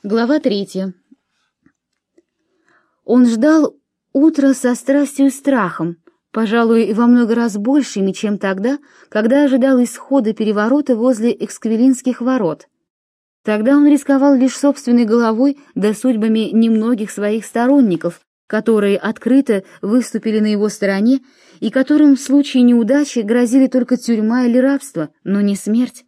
Глава 3. Он ждал утра со страстью и страхом, пожалуй, во много раз большими, чем тогда, когда ожидал исхода переворота возле Эксквилинских ворот. Тогда он рисковал лишь собственной головой да судьбами немногих своих сторонников, которые открыто выступили на его стороне и которым в случае неудачи грозили только тюрьма или рабство, но не смерть.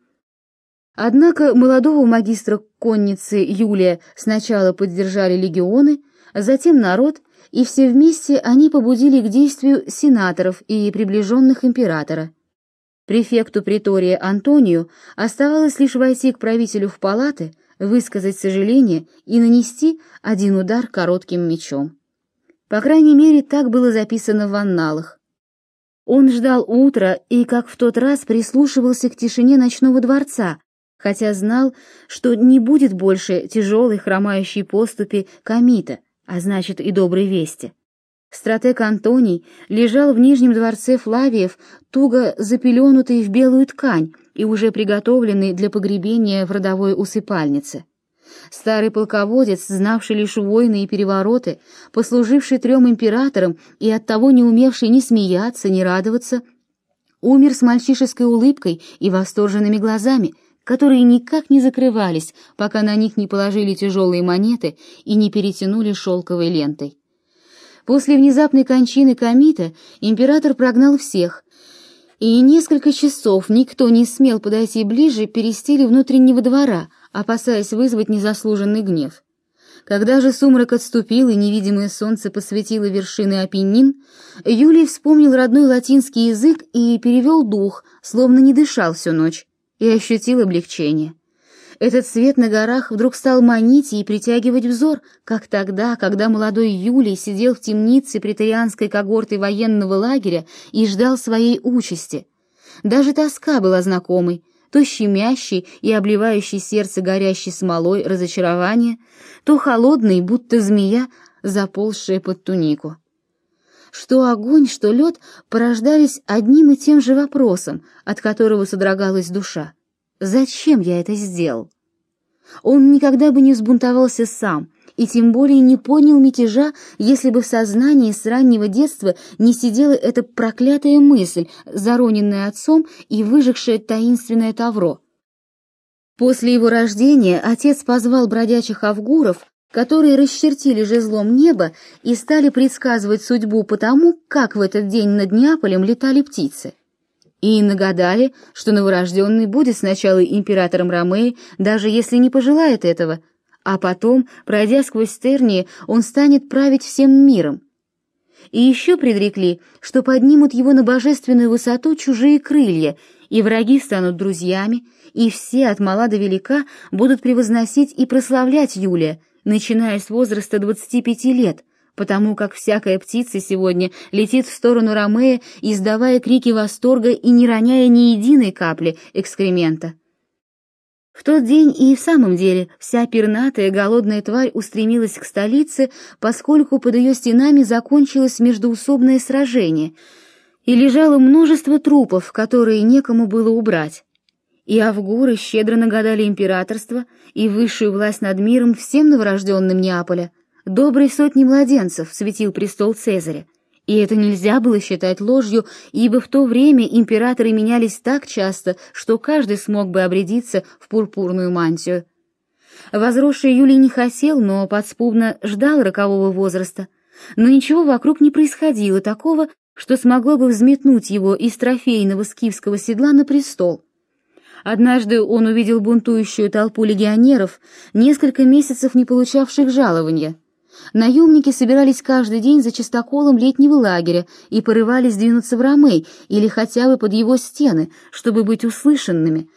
Однако молодого магистра конницы Юлия сначала поддержали легионы, затем народ, и все вместе они побудили к действию сенаторов и приближенных императора. Префекту притория Антонию оставалось лишь войти к правителю в палаты, высказать сожаление и нанести один удар коротким мечом. По крайней мере, так было записано в анналах. Он ждал утра и, как в тот раз, прислушивался к тишине ночного дворца, хотя знал, что не будет больше тяжелой хромающей поступи Комита, а значит и доброй вести. Стратег Антоний лежал в нижнем дворце Флавиев, туго запеленутый в белую ткань и уже приготовленный для погребения в родовой усыпальнице. Старый полководец, знавший лишь войны и перевороты, послуживший 3 императорам и оттого не умевший ни смеяться, ни радоваться, умер с мальчишеской улыбкой и восторженными глазами, которые никак не закрывались, пока на них не положили тяжелые монеты и не перетянули шелковой лентой. После внезапной кончины Комита император прогнал всех, и несколько часов никто не смел подойти ближе перестили внутреннего двора, опасаясь вызвать незаслуженный гнев. Когда же сумрак отступил и невидимое солнце посветило вершины Апеннин, Юлий вспомнил родной латинский язык и перевел дух, словно не дышал всю ночь, и ощутил облегчение. Этот свет на горах вдруг стал манить и притягивать взор, как тогда, когда молодой Юлий сидел в темнице преторианской когорты военного лагеря и ждал своей участи. Даже тоска была знакомой, то щемящей и обливающей сердце горящей смолой разочарование, то холодной, будто змея, заползшая под тунику. Что огонь, что лед порождались одним и тем же вопросом, от которого содрогалась душа. Зачем я это сделал? Он никогда бы не взбунтовался сам, и тем более не понял мятежа, если бы в сознании с раннего детства не сидела эта проклятая мысль, зароненная отцом и выжегшая таинственное тавро. После его рождения отец позвал бродячих авгуров, которые расчертили жезлом небо и стали предсказывать судьбу по тому, как в этот день над Неаполем летали птицы. И нагадали, что новорожденный будет сначала императором Ромеи, даже если не пожелает этого, а потом, пройдя сквозь тернии, он станет править всем миром. И еще предрекли, что поднимут его на божественную высоту чужие крылья, и враги станут друзьями, и все от мала до велика будут превозносить и прославлять Юлия, начиная с возраста 25 лет, потому как всякая птица сегодня летит в сторону Ромея, издавая крики восторга и не роняя ни единой капли экскремента. В тот день и в самом деле вся пернатая голодная тварь устремилась к столице, поскольку под ее стенами закончилось междоусобное сражение, и лежало множество трупов, которые некому было убрать. И авгуры щедро нагадали императорство и высшую власть над миром всем новорожденным Неаполя. Доброй сотни младенцев светил престол Цезаря, и это нельзя было считать ложью, ибо в то время императоры менялись так часто, что каждый смог бы обрядиться в пурпурную мантию. Возросший Юлий не хотел, но подспудно ждал рокового возраста, но ничего вокруг не происходило такого, что смогло бы взметнуть его из трофейного скифского седла на престол. Однажды он увидел бунтующую толпу легионеров, несколько месяцев не получавших жалования. Наемники собирались каждый день за чистоколом летнего лагеря и порывались двинуться в Ромей или хотя бы под его стены, чтобы быть услышанными.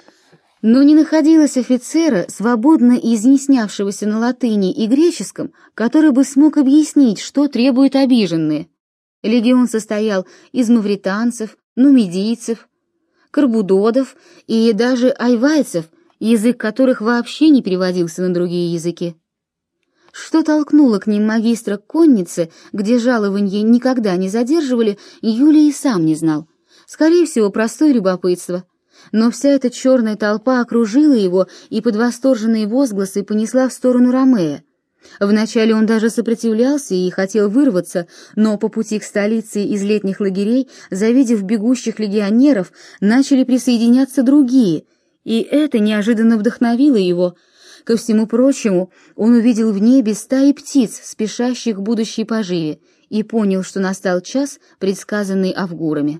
Но не находилось офицера, свободно изъяснявшегося на латыни и греческом, который бы смог объяснить, что требуют обиженные. Легион состоял из мавританцев, нумидийцев, карбудодов и даже айвайцев, язык которых вообще не переводился на другие языки. Что толкнуло к ним магистра конницы, где жалованье никогда не задерживали, Юлий и сам не знал. Скорее всего, простое любопытство. Но вся эта черная толпа окружила его и под восторженные возгласы понесла в сторону Ромея. Вначале он даже сопротивлялся и хотел вырваться, но по пути к столице из летних лагерей, завидев бегущих легионеров, начали присоединяться другие, и это неожиданно вдохновило его. Ко всему прочему, он увидел в небе стаи птиц, спешащих к будущей поживе, и понял, что настал час, предсказанный авгурами.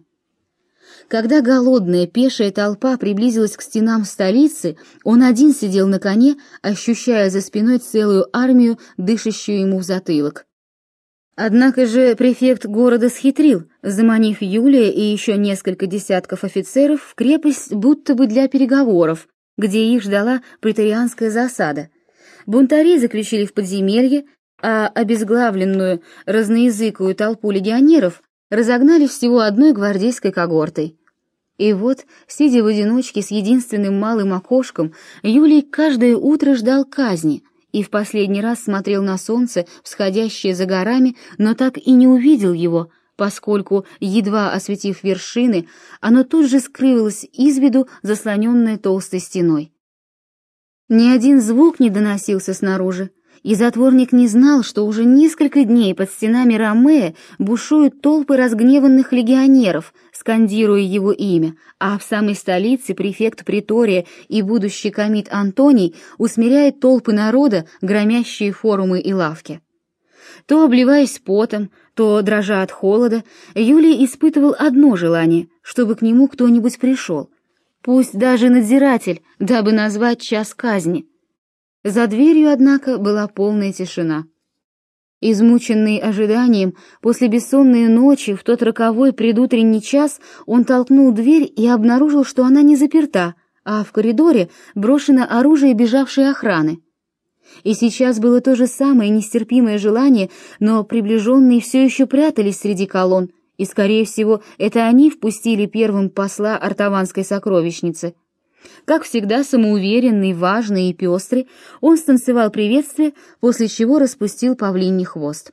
Когда голодная пешая толпа приблизилась к стенам столицы, он один сидел на коне, ощущая за спиной целую армию, дышащую ему в затылок. Однако же префект города схитрил, заманив Юлия и еще несколько десятков офицеров в крепость будто бы для переговоров, где их ждала преторианская засада. Бунтарей заключили в подземелье, а обезглавленную разноязыкую толпу легионеров разогнали всего одной гвардейской когортой. И вот, сидя в одиночке с единственным малым окошком, Юлий каждое утро ждал казни и в последний раз смотрел на солнце, всходящее за горами, но так и не увидел его, поскольку, едва осветив вершины, оно тут же скрылось из виду, заслоненное толстой стеной. Ни один звук не доносился снаружи, и затворник не знал, что уже несколько дней под стенами Ромея бушуют толпы разгневанных легионеров, скандируя его имя, а в самой столице префект притория и будущий комит Антоний усмиряет толпы народа, громящие форумы и лавки. То обливаясь потом, то дрожа от холода, Юлий испытывал одно желание, чтобы к нему кто-нибудь пришел, пусть даже надзиратель, дабы назвать час казни. За дверью, однако, была полная тишина. Измученный ожиданием, после бессонной ночи, в тот роковой предутренний час, он толкнул дверь и обнаружил, что она не заперта, а в коридоре брошено оружие бежавшей охраны. И сейчас было то же самое нестерпимое желание, но приближенные все еще прятались среди колонн, и, скорее всего, это они впустили первым посла артаванской сокровищницы. Как всегда, самоуверенный, важный и пестрый, он станцевал приветствие, после чего распустил павлиний хвост.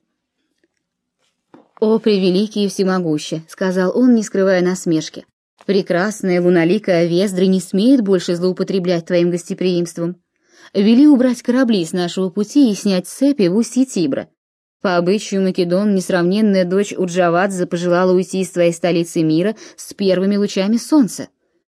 «О, превеликий и всемогущий!» — сказал он, не скрывая насмешки. «Прекрасная луналикая Вездра не смеет больше злоупотреблять твоим гостеприимством. Вели убрать корабли с нашего пути и снять цепи в устье Тибра. По обычаю Македон несравненная дочь Урджавадзе пожелала уйти из твоей столицы мира с первыми лучами солнца.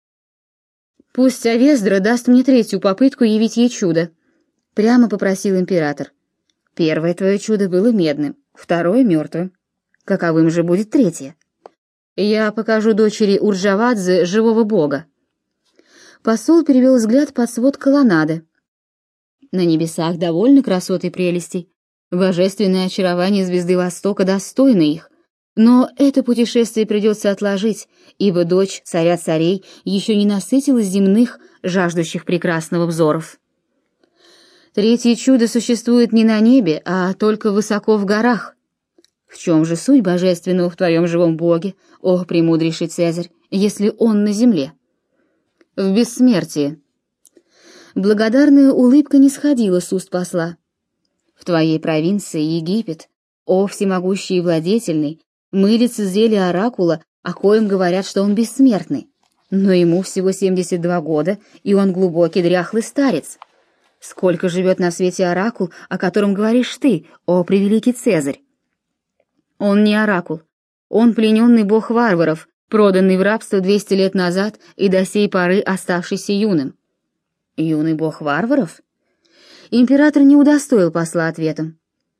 Пусть Авездра даст мне третью попытку явить ей чудо», — прямо попросил император. «Первое твое чудо было медным, второе — мертвым. Каковым же будет третье? Я покажу дочери Урджавадзе живого бога». Посол перевел взгляд под свод колоннады. На небесах довольны красоты и прелестей. Божественное очарование звезды Востока достойно их. Но это путешествие придется отложить, ибо дочь царя царей еще не насытилась земных, жаждущих прекрасного взоров. Третье чудо существует не на небе, а только высоко в горах. В чем же суть божественного в твоем живом боге, о премудрейший Цезарь, если он на земле? В бессмертии. Благодарная улыбка не сходила с уст посла. В твоей провинции Египет, о всемогущий и владетельный, мы лицезрели оракула, о коем говорят, что он бессмертный. Но ему всего 72 года, и он глубокий дряхлый старец. Сколько живет на свете оракул, о котором говоришь ты, о превеликий Цезарь? Он не оракул. Он плененный бог варваров, проданный в рабство 200 лет назад и до сей поры оставшийся юным. Юный бог варваров? Император не удостоил посла ответом.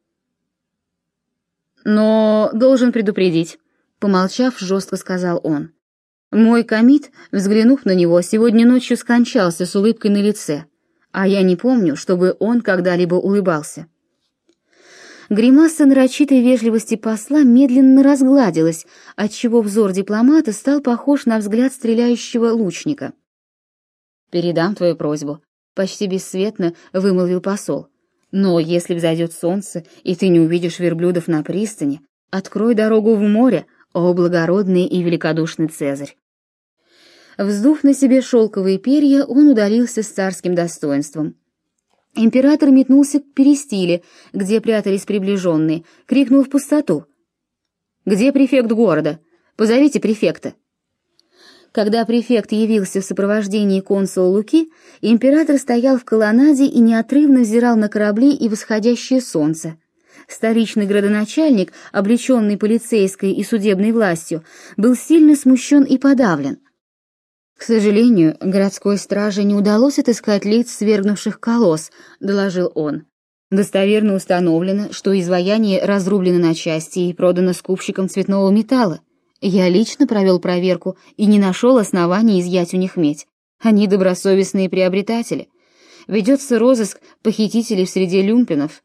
«Но должен предупредить», — помолчав, жестко сказал он. «Мой комит, взглянув на него, сегодня ночью скончался с улыбкой на лице, а я не помню, чтобы он когда-либо улыбался». Гримаса нарочитой вежливости посла медленно разгладилась, отчего взор дипломата стал похож на взгляд стреляющего лучника. «Передам твою просьбу», — почти бесцветно вымолвил посол. «Но если взойдет солнце, и ты не увидишь верблюдов на пристани, открой дорогу в море, о благородный и великодушный Цезарь». Вздув на себе шелковые перья, он удалился с царским достоинством. Император метнулся к перистиле, где прятались приближенные, крикнул в пустоту. «Где префект города? Позовите префекта». Когда префект явился в сопровождении консула Луки, император стоял в колоннаде и неотрывно взирал на корабли и восходящее солнце. Столичный градоначальник, облеченный полицейской и судебной властью, был сильно смущен и подавлен. «К сожалению, городской страже не удалось отыскать лиц свергнувших колосс», — доложил он. «Достоверно установлено, что изваяние разрублено на части и продано скупщикам цветного металла. Я лично провел проверку и не нашел оснований изъять у них медь. Они добросовестные приобретатели. Ведется розыск похитителей в среде люмпинов».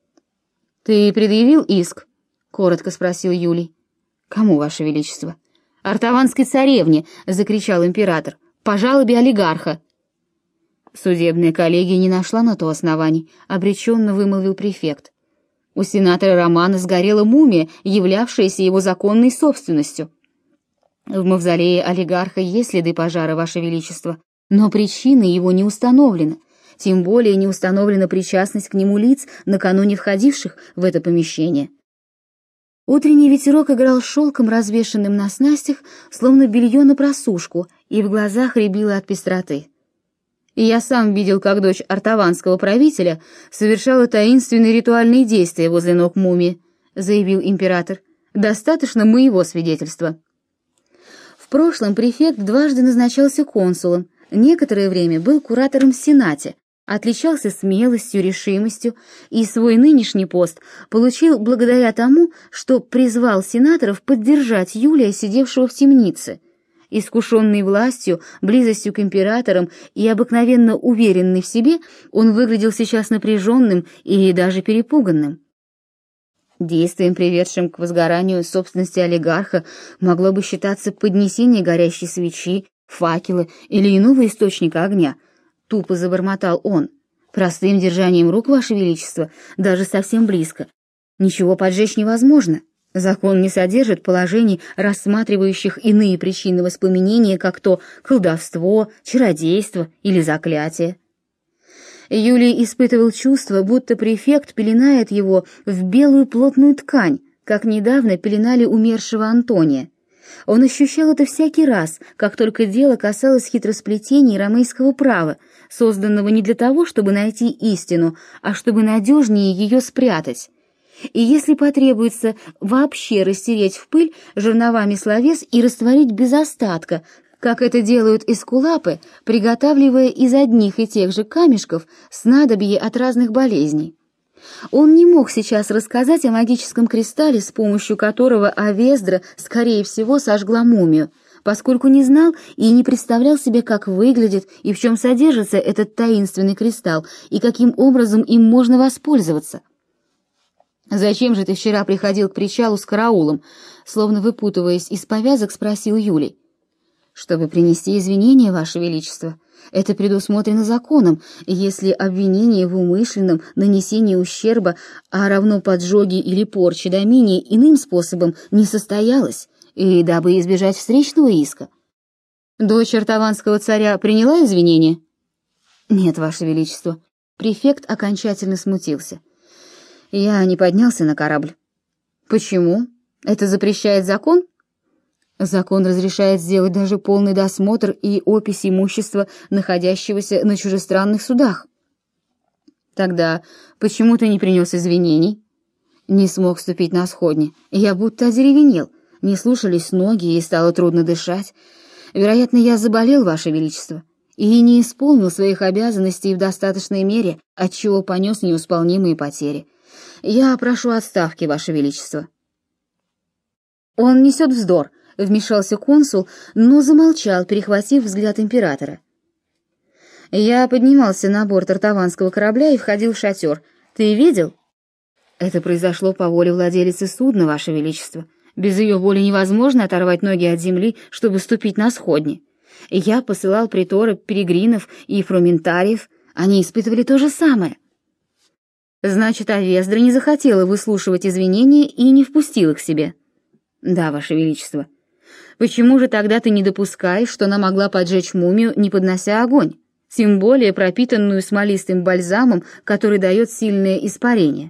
«Ты предъявил иск?» — коротко спросил Юлий. «Кому, Ваше Величество?» «Артаванской царевне!» — закричал император. «По жалобе олигарха!» Судебная коллегия не нашла на то оснований, обреченно вымолвил префект. У сенатора Романа сгорела мумия, являвшаяся его законной собственностью. В мавзолее олигарха есть следы пожара, Ваше Величество, но причина его не установлена, тем более не установлена причастность к нему лиц, накануне входивших в это помещение. Утренний ветерок играл шелком, развешанным на снастях, словно белье на просушку, и в глазах рябило от пестроты. И я сам видел, как дочь артаванского правителя совершала таинственные ритуальные действия возле ног мумии, заявил император. Достаточно моего свидетельства. В прошлом префект дважды назначался консулом, некоторое время был куратором в Сенате, отличался смелостью, решимостью и свой нынешний пост получил благодаря тому, что призвал сенаторов поддержать Юлия, сидевшего в темнице. Искушенный властью, близостью к императорам и обыкновенно уверенный в себе, он выглядел сейчас напряженным и даже перепуганным. Действием, приведшим к возгоранию собственности олигарха, могло бы считаться поднесение горящей свечи, факела или иного источника огня. Тупо забормотал он. Простым держанием рук, Ваше Величество, даже совсем близко. Ничего поджечь невозможно. Закон не содержит положений, рассматривающих иные причины воспламенения, как то колдовство, чародейство или заклятие. Юлий испытывал чувство, будто префект пеленает его в белую плотную ткань, как недавно пеленали умершего Антония. Он ощущал это всякий раз, как только дело касалось хитросплетений ромейского права, созданного не для того, чтобы найти истину, а чтобы надежнее ее спрятать. И если потребуется вообще растереть в пыль жерновами словес и растворить без остатка, как это делают эскулапы, приготавливая из одних и тех же камешков снадобье от разных болезней. Он не мог сейчас рассказать о магическом кристалле, с помощью которого Авездра, скорее всего, сожгла мумию, поскольку не знал и не представлял себе, как выглядит и в чем содержится этот таинственный кристалл, и каким образом им можно воспользоваться. «Зачем же ты вчера приходил к причалу с караулом?» Словно выпутываясь из повязок, спросил Юлий. «Чтобы принести извинения, Ваше Величество. Это предусмотрено законом, если обвинение в умышленном нанесении ущерба, а равно поджоге или порче домини иным способом не состоялось, и дабы избежать встречного иска. Дочь артаванского царя приняла извинения?» «Нет, Ваше Величество». Префект окончательно смутился. «Я не поднялся на корабль». «Почему? Это запрещает закон?» «Закон разрешает сделать даже полный досмотр и опись имущества, находящегося на чужестранных судах». «Тогда почему ты не принес извинений?» «Не смог ступить на сходни. Я будто одеревенел. Не слушались ноги, и стало трудно дышать. Вероятно, я заболел, Ваше Величество, и не исполнил своих обязанностей в достаточной мере, отчего понес неусполнимые потери. Я прошу отставки, Ваше Величество». «Он несет вздор», — вмешался консул, но замолчал, перехватив взгляд императора. «Я поднимался на борт артаванского корабля и входил в шатер. Ты видел?» «Это произошло по воле владелицы судна, Ваше Величество. Без ее воли невозможно оторвать ноги от земли, чтобы ступить на сходни. Я посылал приторы перегринов и фрументариев. Они испытывали то же самое». «Значит, Авездра не захотела выслушивать извинения и не впустила к себе?» «Да, Ваше Величество». «Почему же тогда ты не допускаешь, что она могла поджечь мумию, не поднося огонь, тем более пропитанную смолистым бальзамом, который дает сильное испарение?»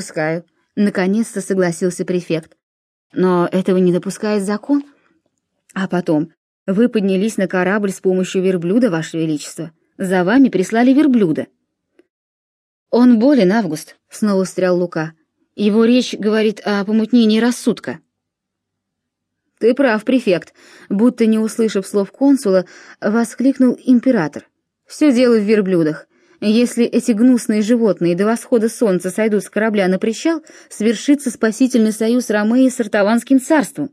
«Допускаю», — наконец-то согласился префект. «Но этого не допускает закон. А потом, вы поднялись на корабль с помощью верблюда, Ваше Величество. За вами прислали верблюда. Он болен, Август, снова встрял Лука. Его речь говорит о помутнении рассудка. Ты прав, префект, будто не услышав слов консула, воскликнул император. Все дело в верблюдах. Если эти гнусные животные до восхода солнца сойдут с корабля на причал, свершится спасительный союз Ромеи с Артаванским царством.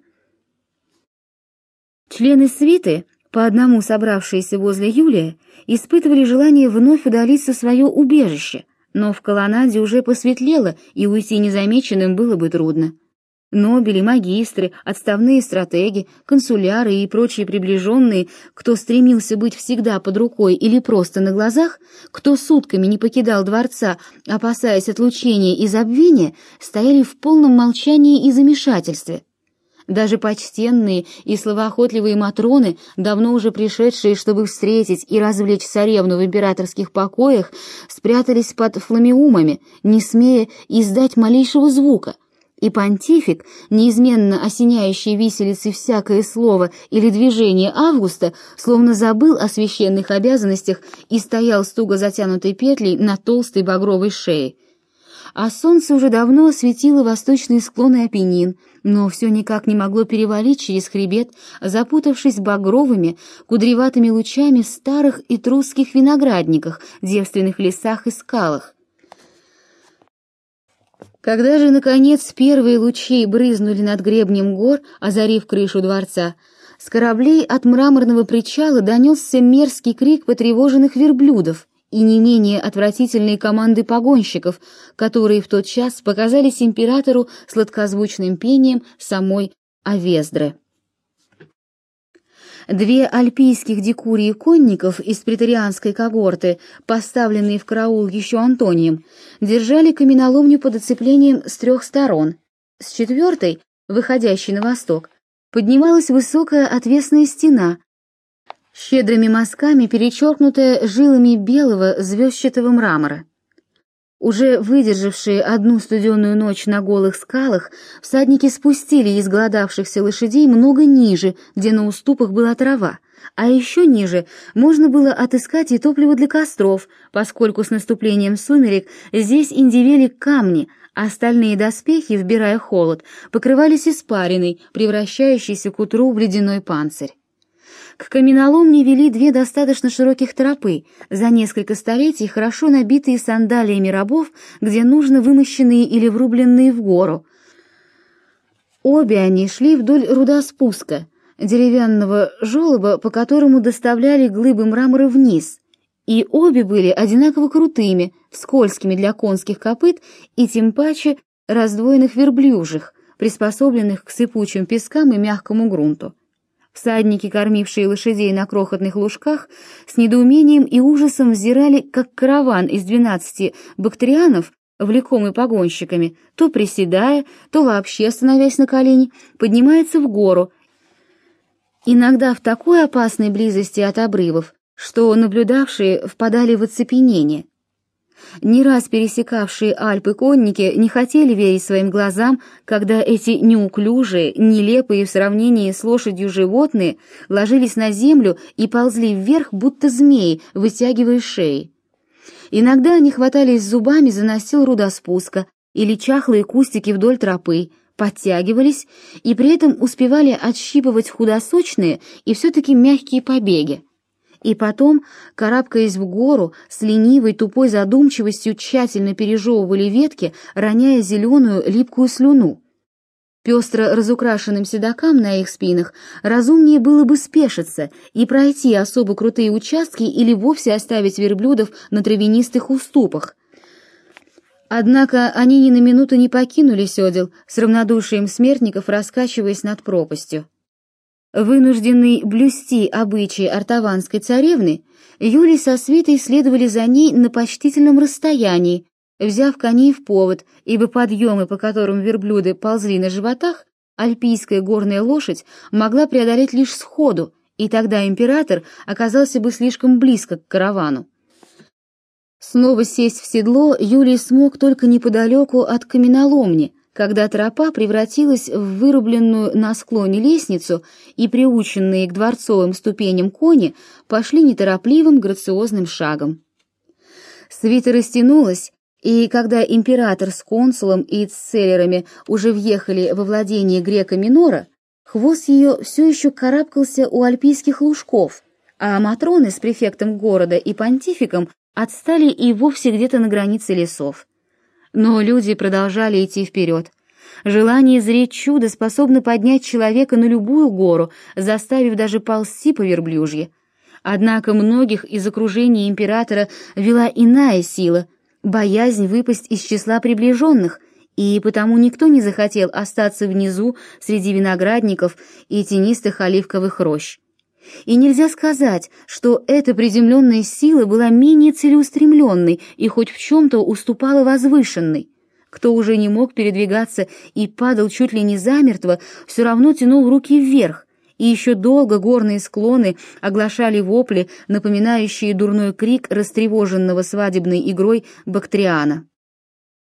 Члены свиты, по одному собравшиеся возле Юлия, испытывали желание вновь удалиться в свое убежище, но в колоннаде уже посветлело, и уйти незамеченным было бы трудно. Нобели, магистры, отставные стратеги, консуляры и прочие приближенные, кто стремился быть всегда под рукой или просто на глазах, кто сутками не покидал дворца, опасаясь отлучения и забвения, стояли в полном молчании и замешательстве. Даже почтенные и словоохотливые матроны, давно уже пришедшие, чтобы встретить и развлечь царевну в императорских покоях, спрятались под фламеумами, не смея издать малейшего звука. И понтифик, неизменно осеняющий виселицей всякое слово или движение Августа, словно забыл о священных обязанностях и стоял с туго затянутой петлей на толстой багровой шее. А солнце уже давно осветило восточные склоны Апеннин, но все никак не могло перевалить через хребет, запутавшись багровыми, кудреватыми лучами в старых и трусских виноградниках, девственных лесах и скалах. Когда же, наконец, первые лучи брызнули над гребнем гор, озарив крышу дворца, с кораблей от мраморного причала донесся мерзкий крик потревоженных верблюдов и не менее отвратительные команды погонщиков, которые в тот час показались императору сладкозвучным пением самой Авездры. Две альпийских дикурии конников из преторианской когорты, поставленные в караул еще Антонием, держали каменоломню под оцеплением с 3 сторон. С 4-й, выходящей на восток, поднималась высокая отвесная стена, щедрыми мазками перечеркнутая жилами белого звездчатого мрамора. Уже выдержавшие одну студеную ночь на голых скалах, всадники спустили изголодавшихся лошадей много ниже, где на уступах была трава, а еще ниже можно было отыскать и топливо для костров, поскольку с наступлением сумерек здесь индивели камни, а остальные доспехи, вбирая холод, покрывались испариной, превращающейся к утру в ледяной панцирь. К каменоломне вели 2 достаточно широких тропы, за несколько столетий хорошо набитые сандалиями рабов, где нужно вымощенные или врубленные в гору. Обе они шли вдоль рудоспуска, деревянного желоба, по которому доставляли глыбы мрамора вниз, и обе были одинаково крутыми, скользкими для конских копыт и тем паче раздвоенных верблюжьих, приспособленных к сыпучим пескам и мягкому грунту. Всадники, кормившие лошадей на крохотных лужках, с недоумением и ужасом взирали, как караван из 12 бактрианов, влекомый погонщиками, то приседая, то вообще становясь на колени, поднимается в гору, иногда в такой опасной близости от обрывов, что наблюдавшие впадали в оцепенение. Не раз пересекавшие Альпы конники не хотели верить своим глазам, когда эти неуклюжие, нелепые в сравнении с лошадью животные ложились на землю и ползли вверх, будто змеи, вытягивая шеи. Иногда они хватались зубами за настил рудоспуска или чахлые кустики вдоль тропы, подтягивались и при этом успевали отщипывать худосочные и все-таки мягкие побеги. И потом, карабкаясь в гору, с ленивой тупой задумчивостью тщательно пережевывали ветки, роняя зеленую липкую слюну. Пестро разукрашенным седокам на их спинах разумнее было бы спешиться и пройти особо крутые участки или вовсе оставить верблюдов на травянистых уступах. Однако они ни на минуту не покинули седел, с равнодушием смертников раскачиваясь над пропастью. Вынужденный блюсти обычаи артаванской царевны, Юлий со свитой следовали за ней на почтительном расстоянии, взяв коней в повод, ибо подъемы, по которым верблюды ползли на животах, альпийская горная лошадь могла преодолеть лишь сходу, и тогда император оказался бы слишком близко к каравану. Снова сесть в седло Юлий смог только неподалеку от каменоломни, когда тропа превратилась в вырубленную на склоне лестницу, и приученные к дворцовым ступеням кони пошли неторопливым грациозным шагом. Свита растянулась, и когда император с консулом и цессарями уже въехали во владение Грека-Минора, хвост ее все еще карабкался у альпийских лужков, а матроны с префектом города и понтификом отстали и вовсе где-то на границе лесов. Но люди продолжали идти вперед. Желание зреть чудо способно поднять человека на любую гору, заставив даже ползти по верблюжье. Однако многих из окружения императора вела иная сила — боязнь выпасть из числа приближенных, и потому никто не захотел остаться внизу среди виноградников и тенистых оливковых рощ. И нельзя сказать, что эта приземленная сила была менее целеустремленной и хоть в чем-то уступала возвышенной. Кто уже не мог передвигаться и падал чуть ли не замертво, все равно тянул руки вверх, и еще долго горные склоны оглашали вопли, напоминающие дурной крик растревоженного свадебной игрой Бактриана.